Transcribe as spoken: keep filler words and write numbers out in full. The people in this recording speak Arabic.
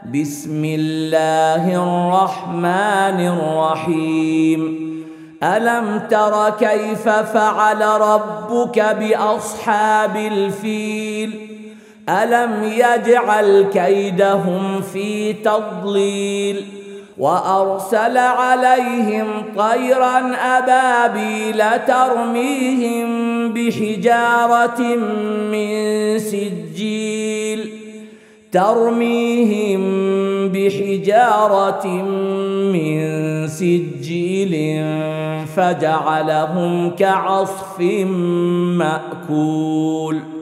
بسم الله الرحمن الرحيم ألم تر كيف فعل ربك بأصحاب الفيل ألم يجعل كيدهم في تضليل وأرسل عليهم طيرا أبابيل ترميهم بحجارة من سجيل ترميهم بحجارة من سجيل فجعلهم كعصف مأكول.